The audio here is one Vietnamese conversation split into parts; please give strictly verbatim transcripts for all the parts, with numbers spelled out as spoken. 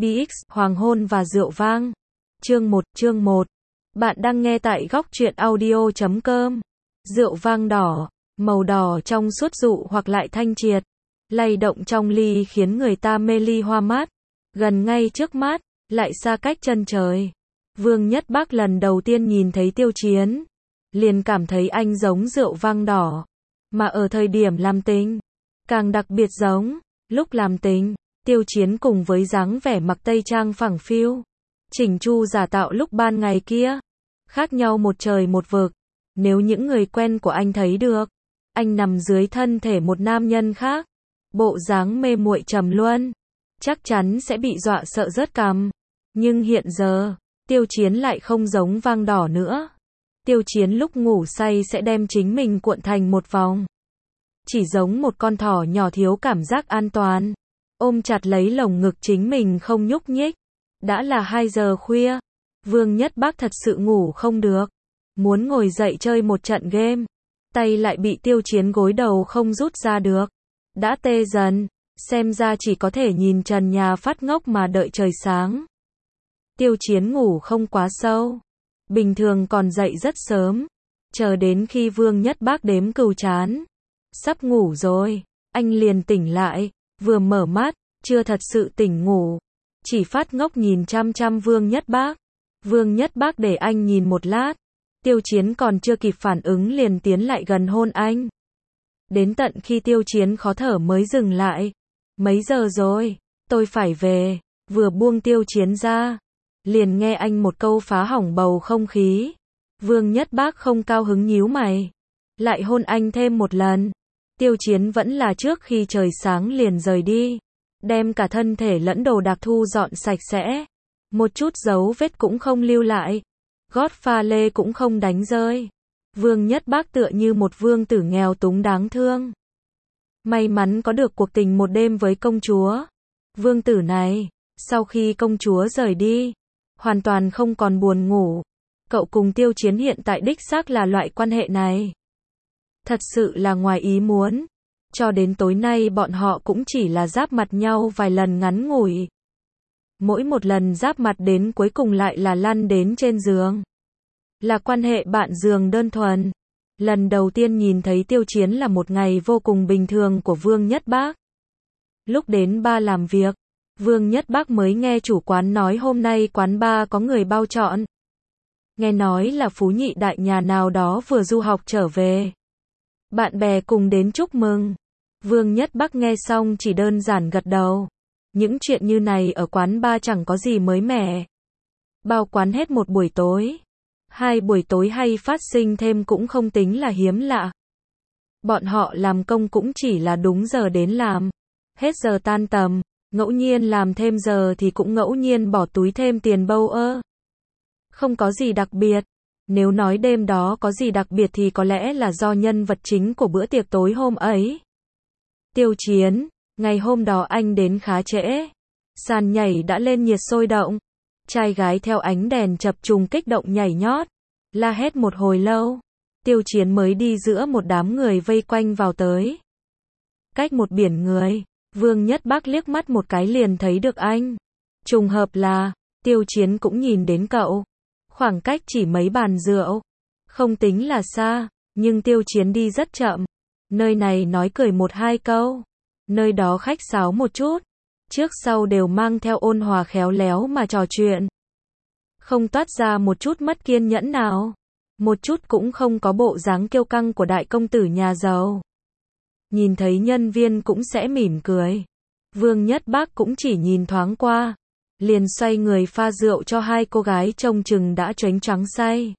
bê ích, Hoàng hôn và rượu vang. Chương một, chương một. Bạn đang nghe tại góc truyện audio chấm com. Rượu vang đỏ, màu đỏ trong suốt dụ hoặc lại thanh triệt, lay động trong ly khiến người ta mê ly hoa mát, gần ngay trước mắt, lại xa cách chân trời. Vương Nhất Bác lần đầu tiên nhìn thấy Tiêu Chiến, liền cảm thấy anh giống rượu vang đỏ, mà ở thời điểm làm tình, càng đặc biệt giống. Lúc làm tình, Tiêu Chiến cùng với dáng vẻ mặc tây trang phẳng phiu, chỉnh chu giả tạo lúc ban ngày kia, khác nhau một trời một vực. Nếu những người quen của anh thấy được, anh nằm dưới thân thể một nam nhân khác, bộ dáng mê muội trầm luân, chắc chắn sẽ bị dọa sợ rớt cằm. Nhưng hiện giờ, Tiêu Chiến lại không giống vang đỏ nữa. Tiêu Chiến lúc ngủ say sẽ đem chính mình cuộn thành một vòng, chỉ giống một con thỏ nhỏ thiếu cảm giác an toàn, ôm chặt lấy lồng ngực chính mình không nhúc nhích. Đã là hai giờ khuya, Vương Nhất Bác thật sự ngủ không được, muốn ngồi dậy chơi một trận game, tay lại bị Tiêu Chiến gối đầu không rút ra được, đã tê dần, xem ra chỉ có thể nhìn trần nhà phát ngốc mà đợi trời sáng. Tiêu Chiến ngủ không quá sâu, bình thường còn dậy rất sớm, chờ đến khi Vương Nhất Bác đếm cừu chán, sắp ngủ rồi, anh liền tỉnh lại, vừa mở mắt, chưa thật sự tỉnh ngủ, chỉ phát ngốc nhìn chăm chăm Vương Nhất Bác. Vương Nhất Bác để anh nhìn một lát, Tiêu Chiến còn chưa kịp phản ứng liền tiến lại gần hôn anh. Đến tận khi Tiêu Chiến khó thở mới dừng lại. Mấy giờ rồi, tôi phải về. Vừa buông Tiêu Chiến ra, liền nghe anh một câu phá hỏng bầu không khí. Vương Nhất Bác không cao hứng nhíu mày, lại hôn anh thêm một lần. Tiêu Chiến vẫn là trước khi trời sáng liền rời đi, đem cả thân thể lẫn đồ đạc thu dọn sạch sẽ, một chút dấu vết cũng không lưu lại, gót pha lê cũng không đánh rơi. Vương Nhất Bác tựa như một vương tử nghèo túng đáng thương, may mắn có được cuộc tình một đêm với công chúa. Vương tử này, sau khi công chúa rời đi, hoàn toàn không còn buồn ngủ. Cậu cùng Tiêu Chiến hiện tại đích xác là loại quan hệ này, thật sự là ngoài ý muốn. Cho đến tối nay bọn họ cũng chỉ là giáp mặt nhau vài lần ngắn ngủi. Mỗi một lần giáp mặt đến cuối cùng lại là lăn đến trên giường. Là quan hệ bạn giường đơn thuần. Lần đầu tiên nhìn thấy Tiêu Chiến là một ngày vô cùng bình thường của Vương Nhất Bác. Lúc đến bar làm việc, Vương Nhất Bác mới nghe chủ quán nói hôm nay quán bar có người bao trọn. Nghe nói là phú nhị đại nhà nào đó vừa du học trở về, bạn bè cùng đến chúc mừng. Vương Nhất Bác nghe xong chỉ đơn giản gật đầu. Những chuyện như này ở quán bar chẳng có gì mới mẻ. Bao quán hết một buổi tối, hai buổi tối hay phát sinh thêm cũng không tính là hiếm lạ. Bọn họ làm công cũng chỉ là đúng giờ đến làm, hết giờ tan tầm, ngẫu nhiên làm thêm giờ thì cũng ngẫu nhiên bỏ túi thêm tiền bâu ơ. Không có gì đặc biệt. Nếu nói đêm đó có gì đặc biệt thì có lẽ là do nhân vật chính của bữa tiệc tối hôm ấy. Tiêu Chiến, ngày hôm đó anh đến khá trễ. Sàn nhảy đã lên nhiệt sôi động. Trai gái theo ánh đèn chập trùng kích động nhảy nhót, la hét một hồi lâu. Tiêu Chiến mới đi giữa một đám người vây quanh vào tới. Cách một biển người, Vương Nhất Bác liếc mắt một cái liền thấy được anh. Trùng hợp là, Tiêu Chiến cũng nhìn đến cậu. Khoảng cách chỉ mấy bàn rượu, không tính là xa, nhưng Tiêu Chiến đi rất chậm. Nơi này nói cười một hai câu, nơi đó khách sáo một chút, trước sau đều mang theo ôn hòa khéo léo mà trò chuyện. Không toát ra một chút mất kiên nhẫn nào, một chút cũng không có bộ dáng kiêu căng của đại công tử nhà giàu. Nhìn thấy nhân viên cũng sẽ mỉm cười. Vương Nhất Bác cũng chỉ nhìn thoáng qua, liền xoay người pha rượu cho hai cô gái trông chừng đã choáng choáng say.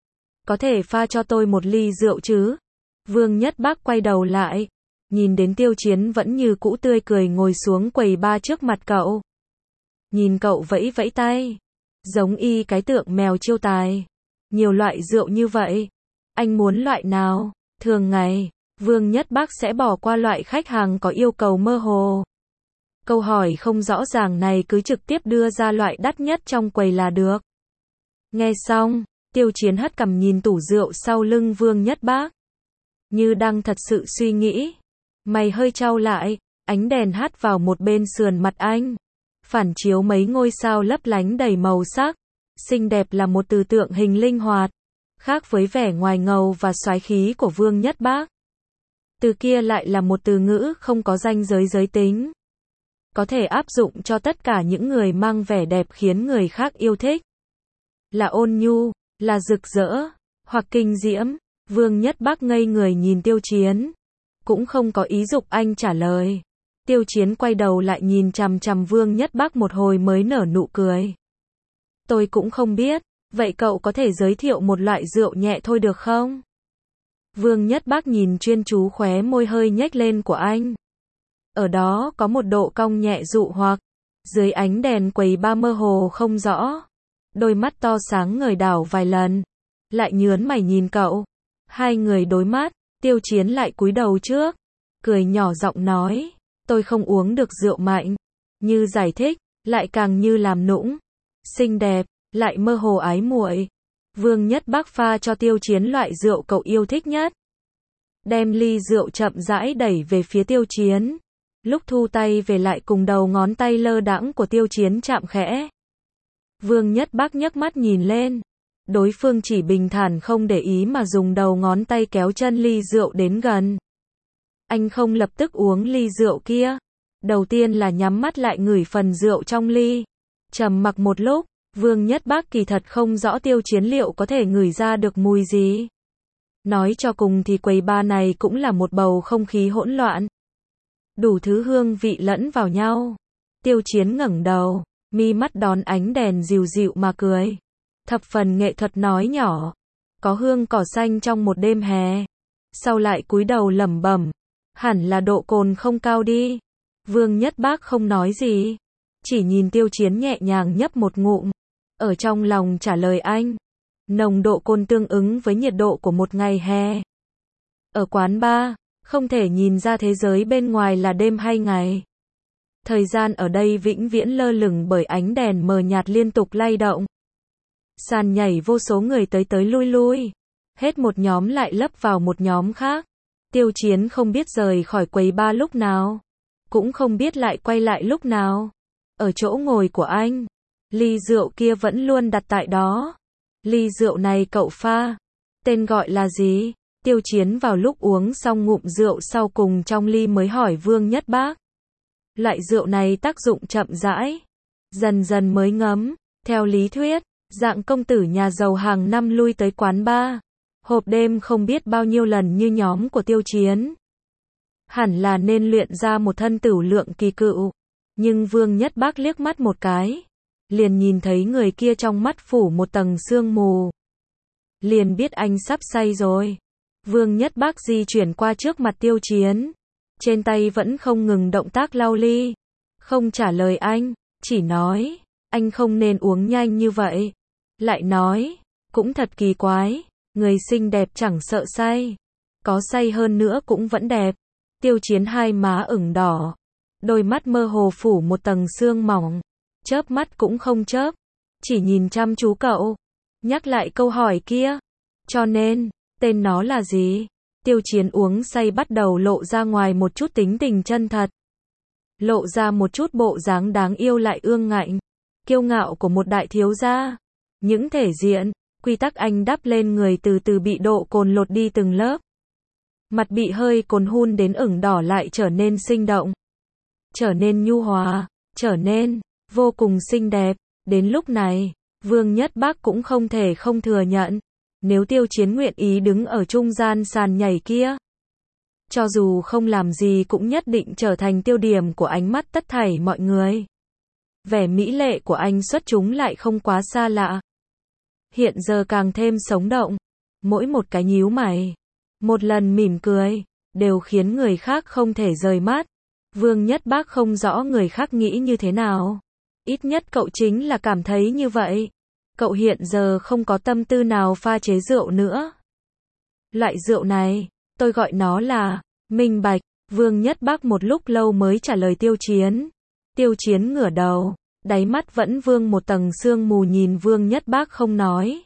Có thể pha cho tôi một ly rượu chứ? Vương Nhất Bác quay đầu lại, nhìn đến Tiêu Chiến vẫn như cũ tươi cười ngồi xuống quầy bar trước mặt cậu. Nhìn cậu vẫy vẫy tay, giống y cái tượng mèo chiêu tài. Nhiều loại rượu như vậy, anh muốn loại nào? Thường ngày, Vương Nhất Bác sẽ bỏ qua loại khách hàng có yêu cầu mơ hồ. Câu hỏi không rõ ràng này cứ trực tiếp đưa ra loại đắt nhất trong quầy là được. Nghe xong, Tiêu Chiến hất cằm nhìn tủ rượu sau lưng Vương Nhất Bác, như đang thật sự suy nghĩ. Mày hơi chau lại, ánh đèn hắt vào một bên sườn mặt anh, phản chiếu mấy ngôi sao lấp lánh đầy màu sắc. Xinh đẹp là một từ tượng hình linh hoạt, khác với vẻ ngoài ngầu và soái khí của Vương Nhất Bác. Từ kia lại là một từ ngữ không có ranh giới giới tính. Có thể áp dụng cho tất cả những người mang vẻ đẹp khiến người khác yêu thích. Là ôn nhu, là rực rỡ, hoặc kinh diễm. Vương Nhất Bác ngây người nhìn Tiêu Chiến. Cũng không có ý dục anh trả lời. Tiêu Chiến quay đầu lại nhìn chằm chằm Vương Nhất Bác một hồi mới nở nụ cười. Tôi cũng không biết, vậy cậu có thể giới thiệu một loại rượu nhẹ thôi được không? Vương Nhất Bác nhìn chuyên chú khóe môi hơi nhếch lên của anh. Ở đó có một độ cong nhẹ dụ hoặc. Dưới ánh đèn quầy ba mơ hồ không rõ. Đôi mắt to sáng ngời đảo vài lần. Lại nhớn mày nhìn cậu. Hai người đối mắt, Tiêu Chiến lại cúi đầu trước. Cười nhỏ giọng nói. Tôi không uống được rượu mạnh. Như giải thích, lại càng như làm nũng. Xinh đẹp, lại mơ hồ ái muội. Vương Nhất Bác pha cho Tiêu Chiến loại rượu cậu yêu thích nhất. Đem ly rượu chậm rãi đẩy về phía Tiêu Chiến. Lúc thu tay về lại cùng đầu ngón tay lơ đãng của Tiêu Chiến chạm khẽ. Vương Nhất Bác nhấc mắt nhìn lên. Đối phương chỉ bình thản không để ý mà dùng đầu ngón tay kéo chân ly rượu đến gần. Anh không lập tức uống ly rượu kia. Đầu tiên là nhắm mắt lại ngửi phần rượu trong ly. Trầm mặc một lúc, Vương Nhất Bác kỳ thật không rõ Tiêu Chiến liệu có thể ngửi ra được mùi gì. Nói cho cùng thì quầy bar này cũng là một bầu không khí hỗn loạn. Đủ thứ hương vị lẫn vào nhau. Tiêu Chiến ngẩng đầu, mi mắt đón ánh đèn dịu dịu mà cười. Thập phần nghệ thuật nói nhỏ. Có hương cỏ xanh trong một đêm hè. Sau lại cúi đầu lẩm bẩm. Hẳn là độ cồn không cao đi. Vương Nhất Bác không nói gì. Chỉ nhìn Tiêu Chiến nhẹ nhàng nhấp một ngụm. Ở trong lòng trả lời anh. Nồng độ cồn tương ứng với nhiệt độ của một ngày hè. Ở quán bar, không thể nhìn ra thế giới bên ngoài là đêm hay ngày. Thời gian ở đây vĩnh viễn lơ lửng bởi ánh đèn mờ nhạt liên tục lay động. Sàn nhảy vô số người tới tới lui lui. Hết một nhóm lại lấp vào một nhóm khác. Tiêu Chiến không biết rời khỏi quầy bar lúc nào. Cũng không biết lại quay lại lúc nào. Ở chỗ ngồi của anh. Ly rượu kia vẫn luôn đặt tại đó. Ly rượu này cậu pha. Tên gọi là gì? Tiêu Chiến vào lúc uống xong ngụm rượu sau cùng trong ly mới hỏi Vương Nhất Bác. Loại rượu này tác dụng chậm rãi. Dần dần mới ngấm. Theo lý thuyết, dạng công tử nhà giàu hàng năm lui tới quán bar. Hộp đêm không biết bao nhiêu lần như nhóm của Tiêu Chiến. Hẳn là nên luyện ra một thân tửu lượng kỳ cựu. Nhưng Vương Nhất Bác liếc mắt một cái. Liền nhìn thấy người kia trong mắt phủ một tầng sương mù. Liền biết anh sắp say rồi. Vương Nhất Bác di chuyển qua trước mặt Tiêu Chiến. Trên tay vẫn không ngừng động tác lau ly. Không trả lời anh, chỉ nói. Anh không nên uống nhanh như vậy. Lại nói, cũng thật kỳ quái. Người xinh đẹp chẳng sợ say. Có say hơn nữa cũng vẫn đẹp. Tiêu Chiến hai má ửng đỏ. Đôi mắt mơ hồ phủ một tầng sương mỏng. Chớp mắt cũng không chớp. Chỉ nhìn chăm chú cậu. Nhắc lại câu hỏi kia. Cho nên, tên nó là gì? Tiêu Chiến uống say bắt đầu lộ ra ngoài một chút tính tình chân thật. Lộ ra một chút bộ dáng đáng yêu lại ương ngạnh. Kiêu ngạo của một đại thiếu gia. Những thể diện, quy tắc anh đắp lên người từ từ bị độ cồn lột đi từng lớp. Mặt bị hơi cồn hun đến ửng đỏ lại trở nên sinh động. Trở nên nhu hòa, trở nên vô cùng xinh đẹp. Đến lúc này, Vương Nhất Bác cũng không thể không thừa nhận. Nếu Tiêu Chiến nguyện ý đứng ở trung gian sàn nhảy kia. Cho dù không làm gì cũng nhất định trở thành tiêu điểm của ánh mắt tất thảy mọi người. Vẻ mỹ lệ của anh xuất chúng lại không quá xa lạ. Hiện giờ càng thêm sống động. Mỗi một cái nhíu mày, một lần mỉm cười, đều khiến người khác không thể rời mắt. Vương Nhất Bác không rõ người khác nghĩ như thế nào. Ít nhất cậu chính là cảm thấy như vậy. Cậu hiện giờ không có tâm tư nào pha chế rượu nữa. Loại rượu này, tôi gọi nó là minh bạch. Vương Nhất Bác một lúc lâu mới trả lời Tiêu Chiến. Tiêu Chiến ngửa đầu, đáy mắt vẫn vương một tầng sương mù nhìn Vương Nhất Bác không nói.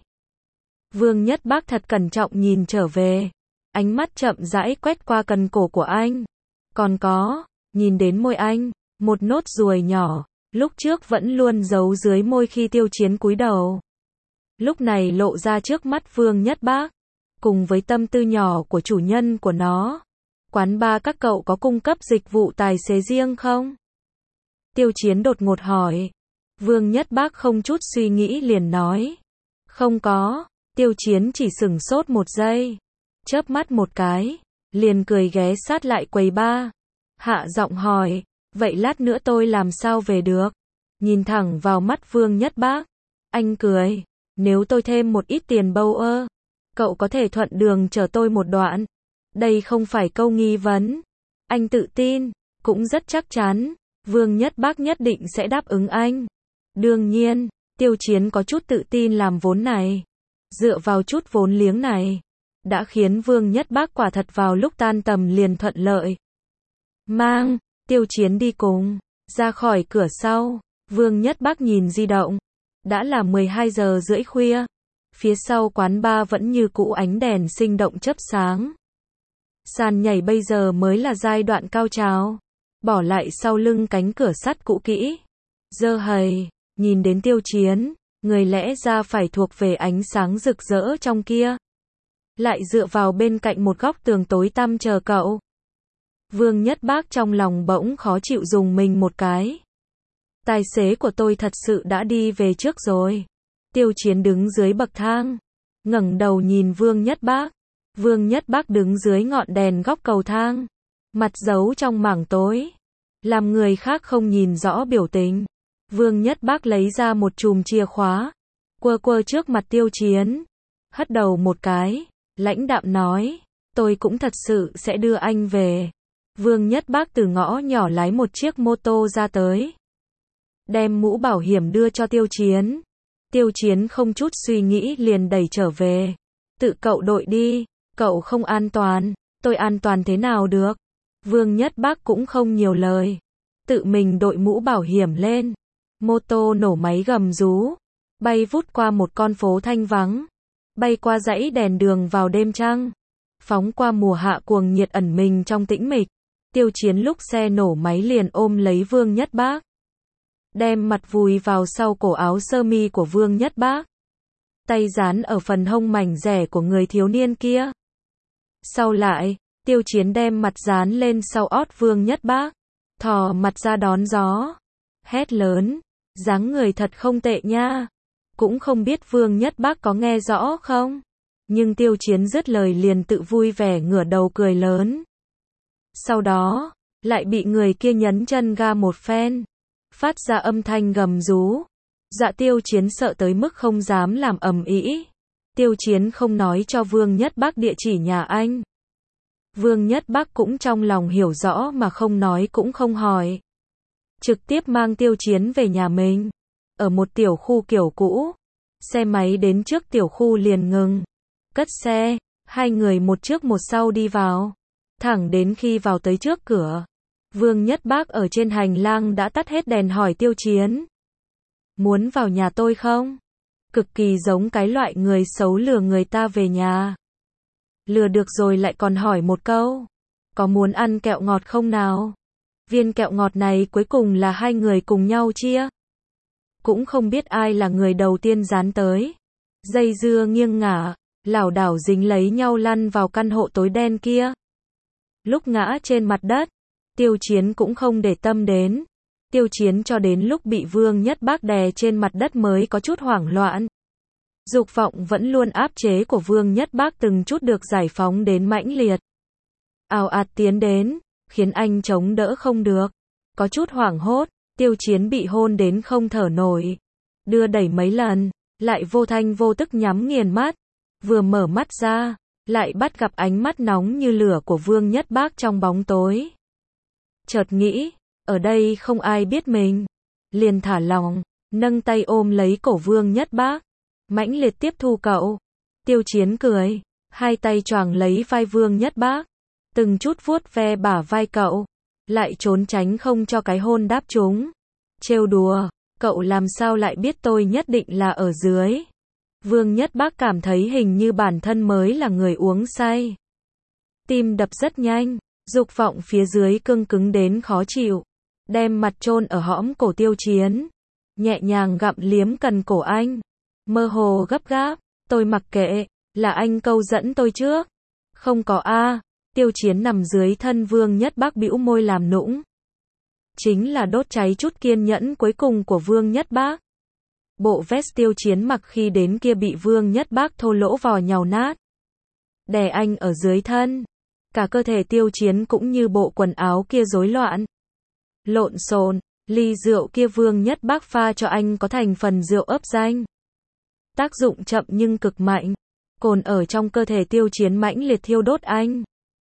Vương Nhất Bác thật cẩn trọng nhìn trở về. Ánh mắt chậm rãi quét qua cần cổ của anh. Còn có, nhìn đến môi anh, một nốt ruồi nhỏ, lúc trước vẫn luôn giấu dưới môi khi Tiêu Chiến cúi đầu. Lúc này lộ ra trước mắt Vương Nhất Bác, cùng với tâm tư nhỏ của chủ nhân của nó. Quán bar các cậu có cung cấp dịch vụ tài xế riêng không? Tiêu Chiến đột ngột hỏi. Vương Nhất Bác không chút suy nghĩ liền nói. Không có. Tiêu Chiến chỉ sửng sốt một giây, chớp mắt một cái, liền cười ghé sát lại quầy bar. Hạ giọng hỏi, vậy lát nữa tôi làm sao về được? Nhìn thẳng vào mắt Vương Nhất Bác, anh cười, nếu tôi thêm một ít tiền bâu ơ, cậu có thể thuận đường chở tôi một đoạn. Đây không phải câu nghi vấn. Anh tự tin, cũng rất chắc chắn, Vương Nhất Bác nhất định sẽ đáp ứng anh. Đương nhiên, Tiêu Chiến có chút tự tin làm vốn này. Dựa vào chút vốn liếng này, đã khiến Vương Nhất Bác quả thật vào lúc tan tầm liền thuận lợi. Mang, Tiêu Chiến đi cùng, ra khỏi cửa sau, Vương Nhất Bác nhìn di động. Đã là mười hai giờ rưỡi khuya, phía sau quán bar vẫn như cũ ánh đèn sinh động chớp sáng. Sàn nhảy bây giờ mới là giai đoạn cao trào, bỏ lại sau lưng cánh cửa sắt cũ kỹ. Dơ hầy, nhìn đến Tiêu Chiến, người lẽ ra phải thuộc về ánh sáng rực rỡ trong kia, lại dựa vào bên cạnh một góc tường tối tăm chờ cậu. Vương Nhất Bác trong lòng bỗng khó chịu dùng mình một cái. Tài xế của tôi thật sự đã đi về trước rồi. Tiêu Chiến đứng dưới bậc thang, ngẩng đầu nhìn Vương Nhất Bác. Vương Nhất Bác đứng dưới ngọn đèn góc cầu thang, mặt giấu trong mảng tối, làm người khác không nhìn rõ biểu tình. Vương Nhất Bác lấy ra một chùm chìa khóa, quơ quơ trước mặt Tiêu Chiến, hất đầu một cái, lãnh đạm nói, tôi cũng thật sự sẽ đưa anh về. Vương Nhất Bác từ ngõ nhỏ lái một chiếc mô tô ra tới, đem mũ bảo hiểm đưa cho Tiêu Chiến. Tiêu Chiến không chút suy nghĩ liền đẩy trở về. Tự cậu đội đi, cậu không an toàn, tôi an toàn thế nào được. Vương Nhất Bác cũng không nhiều lời, tự mình đội mũ bảo hiểm lên. Mô tô nổ máy gầm rú, bay vút qua một con phố thanh vắng, bay qua dãy đèn đường vào đêm trăng, phóng qua mùa hạ cuồng nhiệt ẩn mình trong tĩnh mịch. Tiêu Chiến lúc xe nổ máy liền ôm lấy Vương Nhất Bác, đem mặt vùi vào sau cổ áo sơ mi của Vương Nhất Bác, tay dán ở phần hông mảnh rẻ của người thiếu niên kia. Sau lại, Tiêu Chiến đem mặt dán lên sau ót Vương Nhất Bác, thò mặt ra đón gió, hét lớn, dáng người thật không tệ nha. Cũng không biết Vương Nhất Bác có nghe rõ không, nhưng Tiêu Chiến dứt lời liền tự vui vẻ ngửa đầu cười lớn. Sau đó, lại bị người kia nhấn chân ga một phen, phát ra âm thanh gầm rú. Dạ Tiêu Chiến sợ tới mức không dám làm ầm ĩ. Tiêu Chiến không nói cho Vương Nhất Bác địa chỉ nhà anh. Vương Nhất Bác cũng trong lòng hiểu rõ mà không nói cũng không hỏi, trực tiếp mang Tiêu Chiến về nhà mình. Ở một tiểu khu kiểu cũ, xe máy đến trước tiểu khu liền ngừng, cất xe, hai người một trước một sau đi vào. Thẳng đến khi vào tới trước cửa, Vương Nhất Bác ở trên hành lang đã tắt hết đèn hỏi Tiêu Chiến, muốn vào nhà tôi không? Cực kỳ giống cái loại người xấu lừa người ta về nhà. Lừa được rồi lại còn hỏi một câu, có muốn ăn kẹo ngọt không nào? Viên kẹo ngọt này cuối cùng là hai người cùng nhau chia. Cũng không biết ai là người đầu tiên dán tới. Dây dưa nghiêng ngả, lảo đảo dính lấy nhau lăn vào căn hộ tối đen kia. Lúc ngã trên mặt đất, Tiêu Chiến cũng không để tâm đến. Tiêu Chiến cho đến lúc bị Vương Nhất Bác đè trên mặt đất mới có chút hoảng loạn. Dục vọng vẫn luôn áp chế của Vương Nhất Bác từng chút được giải phóng đến mãnh liệt. Ào ạt tiến đến, khiến anh chống đỡ không được. Có chút hoảng hốt, Tiêu Chiến bị hôn đến không thở nổi. Đưa đẩy mấy lần, lại vô thanh vô tức nhắm nghiền mắt. Vừa mở mắt ra, lại bắt gặp ánh mắt nóng như lửa của Vương Nhất Bác trong bóng tối. Chợt nghĩ, ở đây không ai biết mình. Liền thả lòng, nâng tay ôm lấy cổ Vương Nhất Bác, mãnh liệt tiếp thu cậu. Tiêu Chiến cười, hai tay choàng lấy vai Vương Nhất Bác, từng chút vuốt ve bả vai cậu, lại trốn tránh không cho cái hôn đáp trúng. Trêu đùa, cậu làm sao lại biết tôi nhất định là ở dưới? Vương Nhất Bác cảm thấy hình như bản thân mới là người uống say. Tim đập rất nhanh, dục vọng phía dưới cưng cứng đến khó chịu. đem mặt chôn ở hõm cổ Tiêu Chiến, nhẹ nhàng gặm liếm cần cổ anh, mơ hồ gấp gáp, tôi mặc kệ, là anh câu dẫn tôi trước. Không có a. Tiêu Chiến nằm dưới thân Vương Nhất Bắc bĩu môi làm nũng. Chính là đốt cháy chút kiên nhẫn cuối cùng của Vương Nhất Bắc. Bộ vest Tiêu Chiến mặc khi đến kia bị Vương Nhất Bắc thô lỗ vò nhàu nát. Đè anh ở dưới thân. Cả cơ thể Tiêu Chiến cũng như bộ quần áo kia rối loạn. Lộn xộn, ly rượu kia Vương Nhất Bắc pha cho anh có thành phần rượu ấp danh. Tác dụng chậm nhưng cực mạnh. Cồn ở trong cơ thể Tiêu Chiến mãnh liệt thiêu đốt anh.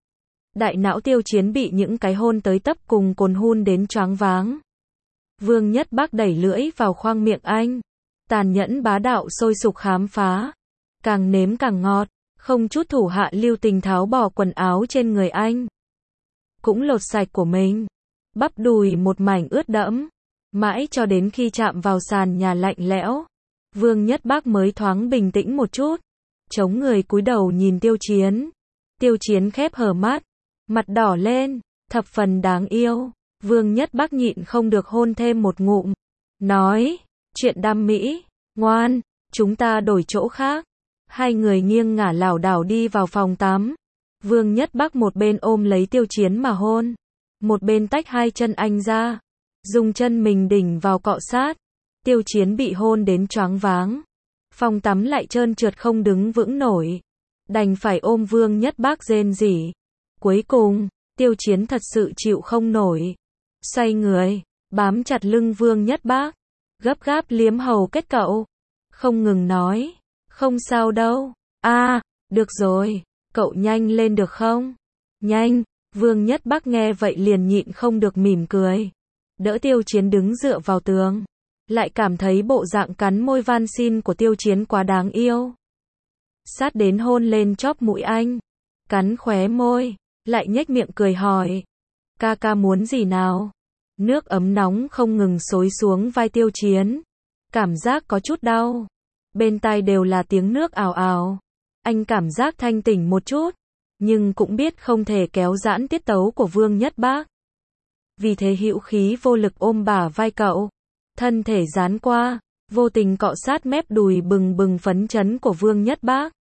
Đại não Tiêu Chiến bị những cái hôn tới tấp cùng cồn hun đến choáng váng. Vương Nhất Bắc đẩy lưỡi vào khoang miệng anh. Tàn nhẫn bá đạo sôi sục khám phá. Càng nếm càng ngọt. Không chút thủ hạ lưu tình tháo bỏ quần áo trên người anh. Cũng lột sạch của mình. Bắp đùi một mảnh ướt đẫm. Mãi cho đến khi chạm vào sàn nhà lạnh lẽo. Vương Nhất Bắc mới thoáng bình tĩnh một chút. Chống người cúi đầu nhìn Tiêu Chiến. Tiêu Chiến khép hờ mắt. Mặt đỏ lên. Thập phần đáng yêu. Vương Nhất Bắc nhịn không được hôn thêm một ngụm. Nói. Chuyện đam mỹ. Ngoan. Chúng ta đổi chỗ khác. Hai người nghiêng ngả lảo đảo đi vào phòng tắm. Vương Nhất Bắc một bên ôm lấy Tiêu Chiến mà hôn. Một bên tách hai chân anh ra. Dùng chân mình đỉnh vào cọ sát. Tiêu Chiến bị hôn đến choáng váng. Phòng tắm lại trơn trượt không đứng vững nổi. Đành phải ôm Vương Nhất Bắc rên rỉ. Cuối cùng, Tiêu Chiến thật sự chịu không nổi. Xoay người, bám chặt lưng Vương Nhất Bắc. Gấp gáp liếm hầu kết cậu. Không ngừng nói. Không sao đâu. À, được rồi. Cậu nhanh lên được không? Nhanh. Vương Nhất Bắc nghe vậy liền nhịn không được mỉm cười. Đỡ Tiêu Chiến đứng dựa vào tường. Lại cảm thấy bộ dạng cắn môi van xin của Tiêu Chiến quá đáng yêu. Sát đến hôn lên chóp mũi anh. Cắn khóe môi. Lại nhếch miệng cười hỏi. Ca ca muốn gì nào? Nước ấm nóng không ngừng xối xuống vai Tiêu Chiến. Cảm giác có chút đau. Bên tai đều là tiếng nước ào ào. Anh cảm giác thanh tỉnh một chút. Nhưng cũng biết không thể kéo giãn tiết tấu của Vương Nhất Bắc. Vì thế hữu khí vô lực ôm bả vai cậu. Thân thể dán qua. Vô tình cọ sát mép đùi bừng bừng phấn chấn của Vương Nhất Bắc.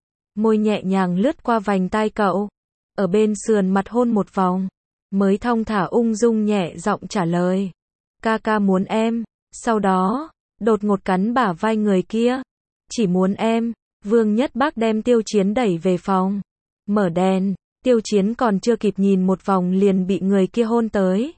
Môi nhẹ nhàng lướt qua vành tai cậu. Ở bên sườn mặt hôn một vòng. Mới thong thả ung dung nhẹ giọng trả lời. Ca ca muốn em. Sau đó, đột ngột cắn bả vai người kia. Chỉ muốn em. Vương Nhất Bắc đem Tiêu Chiến đẩy về phòng. Mở đèn. Tiêu Chiến còn chưa kịp nhìn một vòng liền bị người kia hôn tới.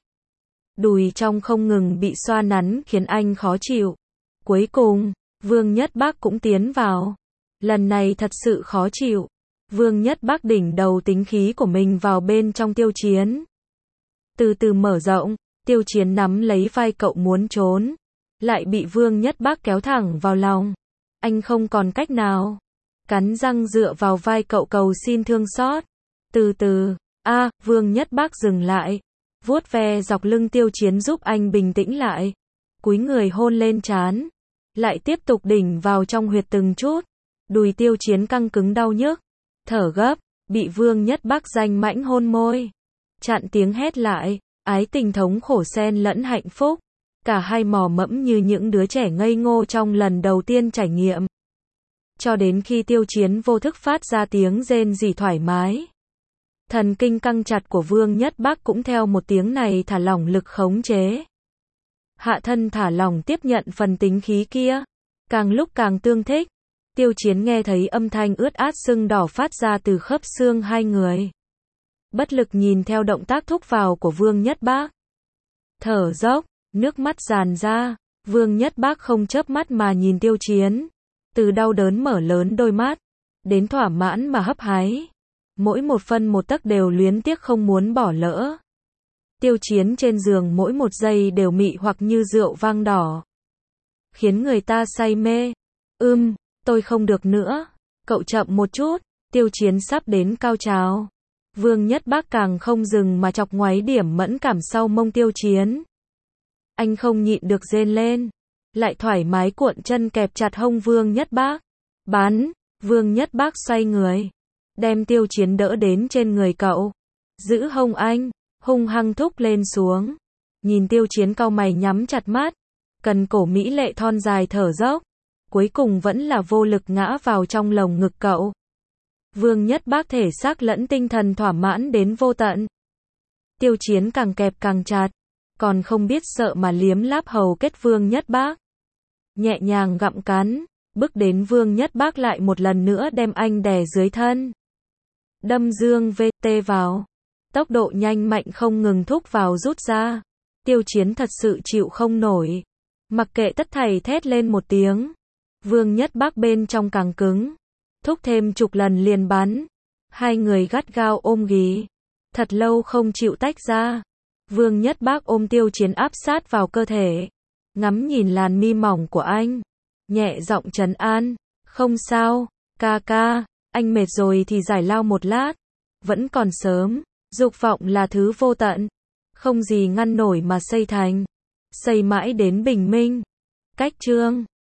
Đùi trong không ngừng bị xoa nắn khiến anh khó chịu. Cuối cùng, Vương Nhất Bắc cũng tiến vào. Lần này thật sự khó chịu. Vương Nhất Bắc đỉnh đầu tính khí của mình vào bên trong Tiêu Chiến. Từ từ mở rộng, Tiêu Chiến nắm lấy vai cậu muốn trốn. Lại bị Vương Nhất Bắc kéo thẳng vào lòng. Anh không còn cách nào. Cắn răng dựa vào vai cậu cầu xin thương xót. Từ từ, a à, Vương Nhất Bắc dừng lại. Vuốt ve dọc lưng Tiêu Chiến giúp anh bình tĩnh lại. Cúi người hôn lên trán. Lại tiếp tục đỉnh vào trong huyệt từng chút. Đùi Tiêu Chiến căng cứng đau nhức. Thở gấp, bị Vương Nhất Bắc danh mãnh hôn môi. Chặn tiếng hét lại, ái tình thống khổ xen lẫn hạnh phúc. Cả hai mò mẫm như những đứa trẻ ngây ngô trong lần đầu tiên trải nghiệm. Cho đến khi Tiêu Chiến vô thức phát ra tiếng rên rỉ thoải mái. Thần kinh căng chặt của Vương Nhất Bắc cũng theo một tiếng này thả lỏng lực khống chế. Hạ thân thả lỏng tiếp nhận phần tính khí kia. Càng lúc càng tương thích. Tiêu Chiến nghe thấy âm thanh ướt át sưng đỏ phát ra từ khớp xương hai người. Bất lực nhìn theo động tác thúc vào của Vương Nhất Bắc. Thở dốc, nước mắt tràn ra. Vương Nhất Bắc không chớp mắt mà nhìn Tiêu Chiến. Từ đau đớn mở lớn đôi mắt. Đến thỏa mãn mà hấp háy. Mỗi một phân một tấc đều luyến tiếc không muốn bỏ lỡ. Tiêu Chiến trên giường mỗi một giây đều mị hoặc như rượu vang đỏ. Khiến người ta say mê. Ưm, tôi không được nữa. Cậu chậm một chút. Tiêu Chiến sắp đến cao trào. Vương Nhất Bắc càng không dừng mà chọc ngoáy điểm mẫn cảm sau mông Tiêu Chiến. Anh không nhịn được rên lên. Lại thoải mái cuộn chân kẹp chặt hông Vương Nhất Bắc. Bắn. Vương Nhất Bắc xoay người. Đem Tiêu Chiến đỡ đến trên người cậu. Giữ hông anh. Hung hăng thúc lên xuống. Nhìn Tiêu Chiến cau mày nhắm chặt mắt, cần cổ mỹ lệ thon dài thở dốc, cuối cùng vẫn là vô lực ngã vào trong lồng ngực cậu. Vương Nhất Bác thể xác lẫn tinh thần thỏa mãn đến vô tận. Tiêu Chiến càng kẹp càng chặt, còn không biết sợ mà liếm láp hầu kết Vương Nhất Bác. Nhẹ nhàng gặm cắn, bước đến Vương Nhất Bác lại một lần nữa đem anh đè dưới thân. Đâm dương vê tê vào. Tốc độ nhanh mạnh không ngừng thúc vào rút ra. Tiêu Chiến thật sự chịu không nổi. Mặc kệ tất thảy thét lên một tiếng. Vương Nhất Bác bên trong càng cứng. Thúc thêm chục lần liền bắn. Hai người gắt gao ôm ghì. Thật lâu không chịu tách ra. Vương Nhất Bác ôm Tiêu Chiến áp sát vào cơ thể. Ngắm nhìn làn mi mỏng của anh. Nhẹ giọng trấn an. Không sao, ca ca. Anh mệt rồi thì giải lao một lát. Vẫn còn sớm. Dục vọng là thứ vô tận. Không gì ngăn nổi mà xây thành. Xây mãi đến bình minh. Cách chương